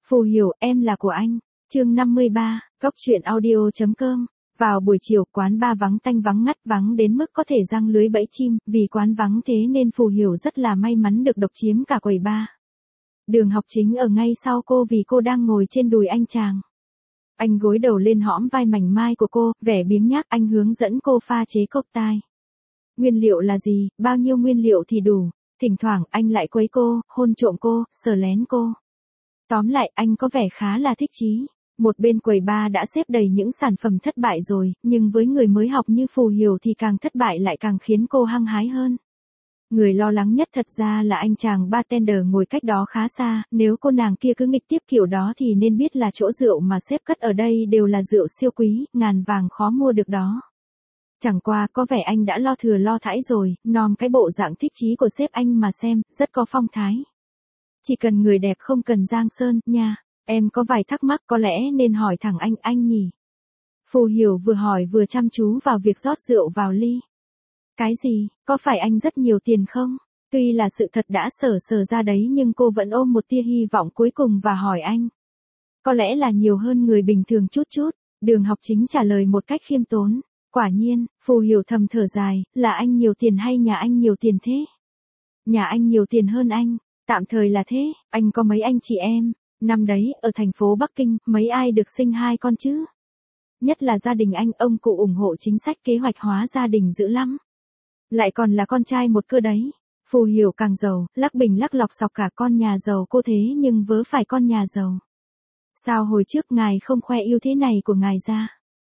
Phù Hiểu, em là của anh. Chương 53, Góc truyện audio.com. Vào buổi chiều, quán bar vắng tanh vắng ngắt, vắng đến mức có thể giăng lưới bẫy chim, vì quán vắng thế nên Phù Hiểu rất là may mắn được độc chiếm cả quầy bar. Đường Học Chính ở ngay sau cô vì cô đang ngồi trên đùi anh chàng. Anh gối đầu lên hõm vai mảnh mai của cô, vẻ biếng nhác, anh hướng dẫn cô pha chế cocktail. Nguyên liệu là gì, bao nhiêu nguyên liệu thì đủ. Thỉnh thoảng anh lại quấy cô, hôn trộm cô, sờ lén cô. Tóm lại anh có vẻ khá là thích chí. Một bên quầy bar đã xếp đầy những sản phẩm thất bại rồi, nhưng với người mới học như Phù Hiểu thì càng thất bại lại càng khiến cô hăng hái hơn. Người lo lắng nhất thật ra là anh chàng bartender ngồi cách đó khá xa, nếu cô nàng kia cứ nghịch tiếp kiểu đó thì nên biết là chỗ rượu mà sếp cất ở đây đều là rượu siêu quý, ngàn vàng khó mua được đó. Chẳng qua có vẻ anh đã lo thừa lo thãi rồi, nom cái bộ dạng thích chí của sếp anh mà xem, rất có phong thái. Chỉ cần người đẹp không cần giang sơn, nha. Em có vài thắc mắc có lẽ nên hỏi thẳng anh nhỉ. Phù Hiểu vừa hỏi vừa chăm chú vào việc rót rượu vào ly. Cái gì, có phải anh rất nhiều tiền không? Tuy là sự thật đã sờ ra đấy nhưng cô vẫn ôm một tia hy vọng cuối cùng và hỏi anh. Có lẽ là nhiều hơn người bình thường chút. Đường Học Chính trả lời một cách khiêm tốn. Quả nhiên, Phù Hiểu thầm thở dài, là anh nhiều tiền hay nhà anh nhiều tiền thế? Nhà anh nhiều tiền hơn anh, tạm thời là thế, anh có mấy anh chị em? Năm đấy, ở thành phố Bắc Kinh, mấy ai được sinh 2 con chứ? Nhất là gia đình anh, ông cụ ủng hộ chính sách kế hoạch hóa gia đình dữ lắm. Lại còn là con trai một cơ đấy. Phù Hiểu càng giàu, lắc bình lắc lọc sọc cả con nhà giàu cô thế nhưng vớ phải con nhà giàu. Sao hồi trước ngài không khoe ưu thế này của ngài ra?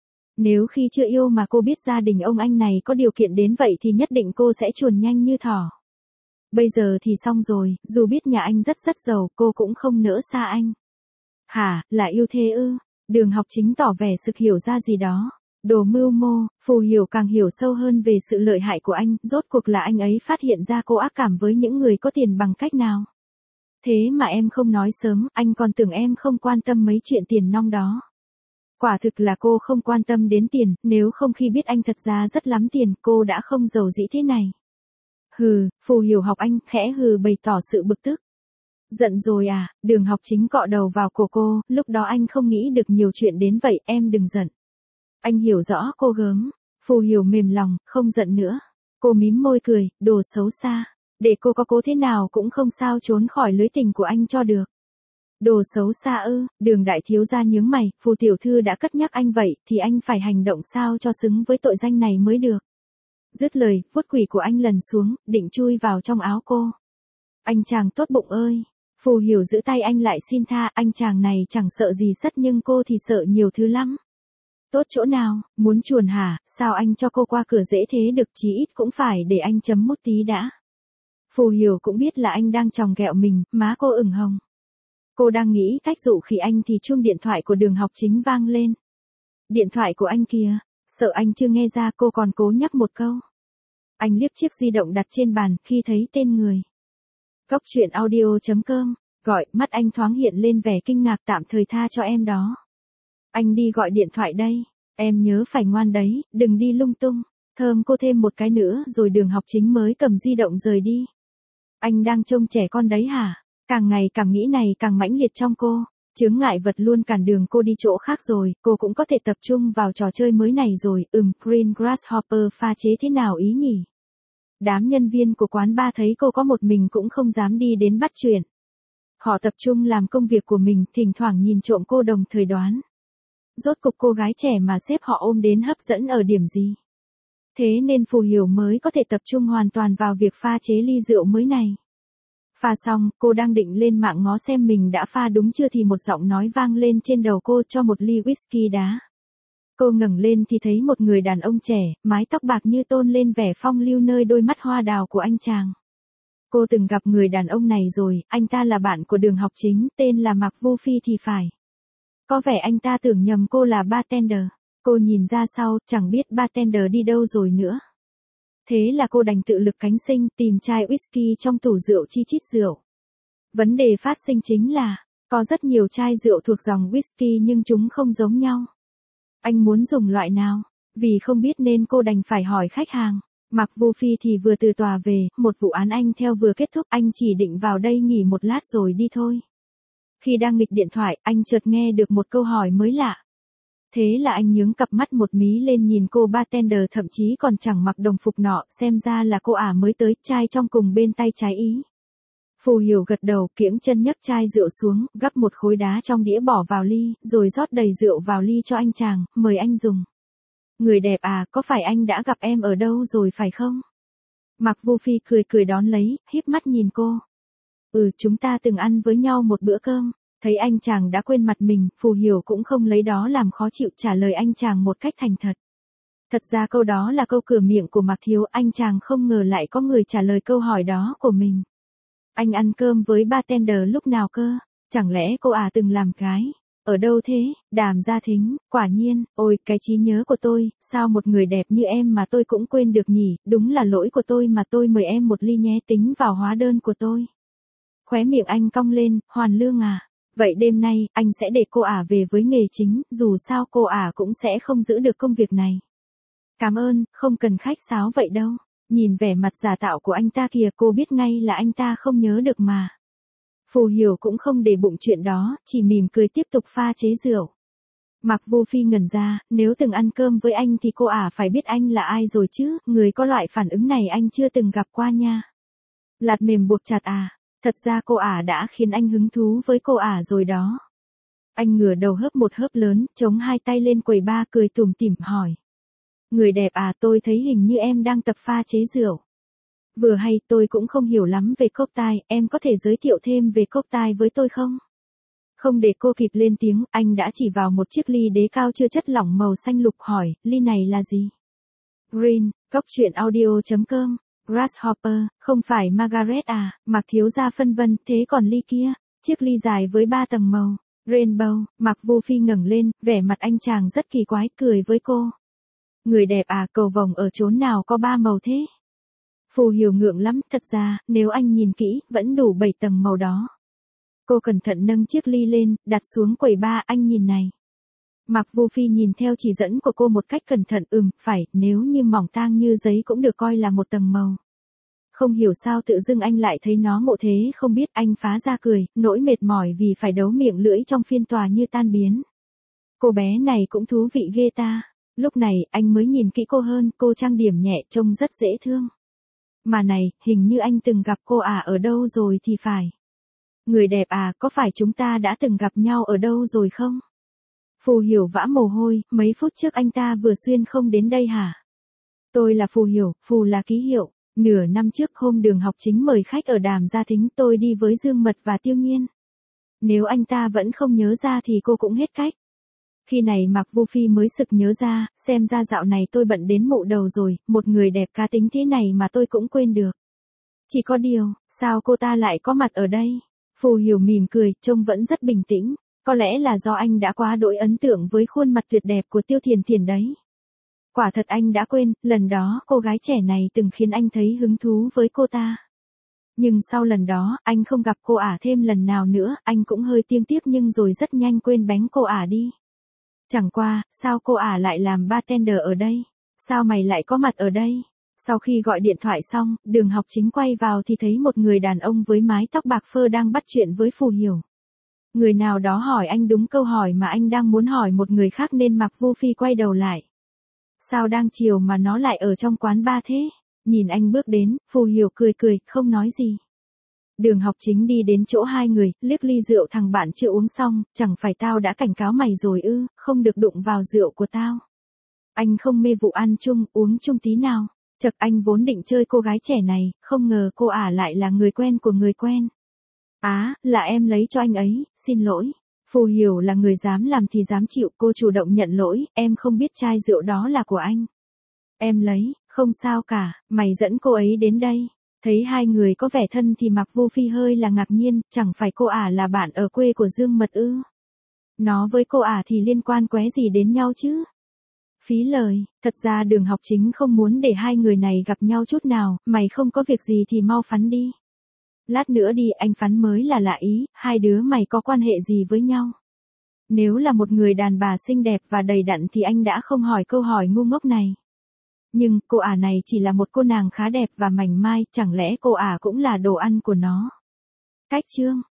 Nếu khi chưa yêu mà cô biết gia đình ông anh này có điều kiện đến vậy thì nhất định cô sẽ chuồn nhanh như thỏ. Bây giờ thì xong rồi, dù biết nhà anh rất giàu, cô cũng không nỡ xa anh. Hả, là yêu thế ư? Đường Học Chính tỏ vẻ sực hiểu ra gì đó. Đồ mưu mô, Phù Hiểu càng hiểu sâu hơn về sự lợi hại của anh, rốt cuộc là anh ấy phát hiện ra cô ác cảm với những người có tiền bằng cách nào. Thế mà em không nói sớm, anh còn tưởng em không quan tâm mấy chuyện tiền nong đó. Quả thực là cô không quan tâm đến tiền, nếu không khi biết anh thật ra rất lắm tiền, cô đã không giàu dĩ thế này. Hừ, Phù Hiểu học anh, khẽ hừ bày tỏ sự bực tức. Giận rồi à, Đường Học Chính cọ đầu vào cổ cô, lúc đó anh không nghĩ được nhiều chuyện đến vậy, em đừng giận. Anh hiểu rõ cô gớm, Phù Hiểu mềm lòng, không giận nữa. Cô mím môi cười, đồ xấu xa, để cô có cố thế nào cũng không sao trốn khỏi lưới tình của anh cho được. Đồ xấu xa ư, Đường đại thiếu gia nhướng mày, Phù tiểu thư đã cất nhắc anh vậy, thì anh phải hành động sao cho xứng với tội danh này mới được. Dứt lời, vuốt quỷ của anh lần xuống, định chui vào trong áo cô. Anh chàng tốt bụng ơi! Phù Hiểu giữ tay anh lại xin tha, anh chàng này chẳng sợ gì sất nhưng cô thì sợ nhiều thứ lắm. Tốt chỗ nào, muốn chuồn hả, sao anh cho cô qua cửa dễ thế được, chí ít cũng phải để anh chấm mút tí đã. Phù Hiểu cũng biết là anh đang chòng ghẹo mình, má cô ửng hồng. Cô đang nghĩ cách dụ khỉ anh thì chuông điện thoại của Đường Học Chính vang lên. Điện thoại của anh kìa, sợ anh chưa nghe ra cô còn cố nhắc một câu. Anh liếc chiếc di động đặt trên bàn khi thấy tên người. Góc truyện audio.com, gọi, mắt anh thoáng hiện lên vẻ kinh ngạc, tạm thời tha cho em đó. Anh đi gọi điện thoại đây, em nhớ phải ngoan đấy, đừng đi lung tung. Thơm cô thêm một cái nữa rồi Đường Học Chính mới cầm di động rời đi. Anh đang trông trẻ con đấy hả? Càng ngày cảm nghĩ này càng mãnh liệt trong cô. Chướng ngại vật luôn cản đường cô đi chỗ khác rồi, cô cũng có thể tập trung vào trò chơi mới này rồi. Green Grasshopper pha chế thế nào ý nhỉ? Đám nhân viên của quán bar thấy cô có một mình cũng không dám đi đến bắt chuyện. Họ tập trung làm công việc của mình, thỉnh thoảng nhìn trộm cô đồng thời đoán. Rốt cục cô gái trẻ mà sếp họ ôm đến hấp dẫn ở điểm gì? Thế nên Phù Hiểu mới có thể tập trung hoàn toàn vào việc pha chế ly rượu mới này. Pha xong, cô đang định lên mạng ngó xem mình đã pha đúng chưa thì một giọng nói vang lên trên đầu cô, cho một ly whisky đá. Cô ngẩng lên thì thấy một người đàn ông trẻ, mái tóc bạc như tôn lên vẻ phong lưu nơi đôi mắt hoa đào của anh chàng. Cô từng gặp người đàn ông này rồi, anh ta là bạn của Đường Học Chính, tên là Mạc Vu Phi thì phải. Có vẻ anh ta tưởng nhầm cô là bartender. Cô nhìn ra sau, chẳng biết bartender đi đâu rồi nữa. Thế là cô đành tự lực cánh sinh, tìm chai whisky trong tủ rượu chi chít rượu. Vấn đề phát sinh chính là, có rất nhiều chai rượu thuộc dòng whisky nhưng chúng không giống nhau. Anh muốn dùng loại nào? Vì không biết nên cô đành phải hỏi khách hàng. Mạc Vu Phi thì vừa từ tòa về, một vụ án anh theo vừa kết thúc, anh chỉ định vào đây nghỉ một lát rồi đi thôi. Khi đang nghịch điện thoại, anh chợt nghe được một câu hỏi mới lạ. Thế là anh nhướng cặp mắt một mí lên nhìn cô bartender thậm chí còn chẳng mặc đồng phục nọ, xem ra là cô ả mới tới, chai trong cùng bên tay trái ý. Phù Hiểu gật đầu, kiễng chân nhấc chai rượu xuống, gắp một khối đá trong đĩa bỏ vào ly, rồi rót đầy rượu vào ly cho anh chàng, mời anh dùng. Người đẹp à, có phải anh đã gặp em ở đâu rồi phải không? Mạc Vu Phi cười cười đón lấy, híp mắt nhìn cô. Chúng ta từng ăn với nhau một bữa cơm. Thấy anh chàng đã quên mặt mình, Phù Hiểu cũng không lấy đó làm khó chịu, trả lời anh chàng một cách thành thật. Thật ra câu đó là câu cửa miệng của Mạc Thiếu, anh chàng không ngờ lại có người trả lời câu hỏi đó của mình. Anh ăn cơm với bartender lúc nào cơ? Chẳng lẽ cô từng làm cái? Ở đâu thế? Đàm Gia Thính, quả nhiên, ôi cái trí nhớ của tôi, sao một người đẹp như em mà tôi cũng quên được nhỉ, đúng là lỗi của tôi mà tôi mời em một ly nhé, tính vào hóa đơn của tôi. Khóe miệng anh cong lên, Hoàn Lương à? Vậy đêm nay, anh sẽ để cô về với nghề chính, dù sao cô cũng sẽ không giữ được công việc này. Cảm ơn, không cần khách sáo vậy đâu. Nhìn vẻ mặt giả tạo của anh ta kìa, cô biết ngay là anh ta không nhớ được mà. Phù Hiểu cũng không để bụng chuyện đó, chỉ mỉm cười tiếp tục pha chế rượu. Mạc Vu Phi ngẩn ra, nếu từng ăn cơm với anh thì cô phải biết anh là ai rồi chứ, người có loại phản ứng này anh chưa từng gặp qua nha. Lạt mềm buộc chặt thật ra cô đã khiến anh hứng thú với cô rồi đó. Anh ngửa đầu hớp một hớp lớn, chống hai tay lên quầy bar cười tủm tỉm hỏi. Người đẹp tôi thấy hình như em đang tập pha chế rượu. Vừa hay tôi cũng không hiểu lắm về cocktail, em có thể giới thiệu thêm về cocktail với tôi không? Không để cô kịp lên tiếng, anh đã chỉ vào một chiếc ly đế cao chưa chất lỏng màu xanh lục hỏi, ly này là gì? Green, coctruyện.audio.com, Grasshopper, không phải Margaret Mạc Thiếu Gia phân vân, thế còn ly kia? Chiếc ly dài với 3 tầng màu, Rainbow, Mạc Vu Phi ngẩng lên, vẻ mặt anh chàng rất kỳ quái, cười với cô. Người đẹp cầu vồng ở chốn nào có 3 màu thế? Phù Hiểu ngượng lắm, thật ra, nếu anh nhìn kỹ, vẫn đủ 7 tầng màu đó. Cô cẩn thận nâng chiếc ly lên, đặt xuống quầy bar, anh nhìn này. Mạc Vu Phi nhìn theo chỉ dẫn của cô một cách cẩn thận, phải, nếu như mỏng tang như giấy cũng được coi là một tầng màu. Không hiểu sao tự dưng anh lại thấy nó ngộ thế, không biết, anh phá ra cười, nỗi mệt mỏi vì phải đấu miệng lưỡi trong phiên tòa như tan biến. Cô bé này cũng thú vị ghê ta. Lúc này, anh mới nhìn kỹ cô hơn, cô trang điểm nhẹ, trông rất dễ thương. Mà này, hình như anh từng gặp cô ở đâu rồi thì phải. Người đẹp có phải chúng ta đã từng gặp nhau ở đâu rồi không? Phù Hiểu vã mồ hôi, mấy phút trước anh ta vừa xuyên không đến đây hả? Tôi là Phù Hiểu, Phù là ký hiệu. Nửa năm trước hôm Đường Học Chính mời khách ở Đàm Gia Thính, tôi đi với Dương Mật và Tiêu Nhiên. Nếu anh ta vẫn không nhớ ra thì cô cũng hết cách. Khi này Mạc Vu Phi mới sực nhớ ra, xem ra dạo này tôi bận đến mụ đầu rồi, một người đẹp cá tính thế này mà tôi cũng quên được. Chỉ có điều, sao cô ta lại có mặt ở đây? Phù Hiểu mỉm cười, trông vẫn rất bình tĩnh. Có lẽ là do anh đã quá đỗi ấn tượng với khuôn mặt tuyệt đẹp của Tiêu Thiền Thiền đấy. Quả thật anh đã quên, lần đó cô gái trẻ này từng khiến anh thấy hứng thú với cô ta. Nhưng sau lần đó, anh không gặp cô thêm lần nào nữa, anh cũng hơi tiếc tiếc nhưng rồi rất nhanh quên bén cô đi. Chẳng qua, sao cô lại làm bartender ở đây? Sao mày lại có mặt ở đây? Sau khi gọi điện thoại xong, Đường Học Chính quay vào thì thấy một người đàn ông với mái tóc bạc phơ đang bắt chuyện với Phù Hiểu. Người nào đó hỏi anh đúng câu hỏi mà anh đang muốn hỏi một người khác nên Mạc Vu Phi quay đầu lại. Sao đang chiều mà nó lại ở trong quán bar thế? Nhìn anh bước đến, Phù Hiểu cười cười, không nói gì. Đường Học Chính đi đến chỗ hai người, liếc ly rượu thằng bạn chưa uống xong, chẳng phải tao đã cảnh cáo mày rồi ư, không được đụng vào rượu của tao. Anh không mê vụ ăn chung, uống chung tí nào. Chật, anh vốn định chơi cô gái trẻ này, không ngờ cô lại là người quen của người quen. Là em lấy cho anh ấy, xin lỗi. Phù Hiểu là người dám làm thì dám chịu, cô chủ động nhận lỗi, em không biết chai rượu đó là của anh. Em lấy, không sao cả, mày dẫn cô ấy đến đây. Thấy hai người có vẻ thân thì Mạc Vu Phi hơi là ngạc nhiên, chẳng phải cô là bạn ở quê của Dương Mật ư? Nó với cô thì liên quan qué gì đến nhau chứ? Phí lời, thật ra Đường Học Chính không muốn để hai người này gặp nhau chút nào, mày không có việc gì thì mau phắn đi. Lát nữa đi, anh phắn mới là lạ ý, hai đứa mày có quan hệ gì với nhau? Nếu là một người đàn bà xinh đẹp và đầy đặn thì anh đã không hỏi câu hỏi ngu ngốc này. Nhưng, cô này chỉ là một cô nàng khá đẹp và mảnh mai, chẳng lẽ cô cũng là đồ ăn của nó? Cách chương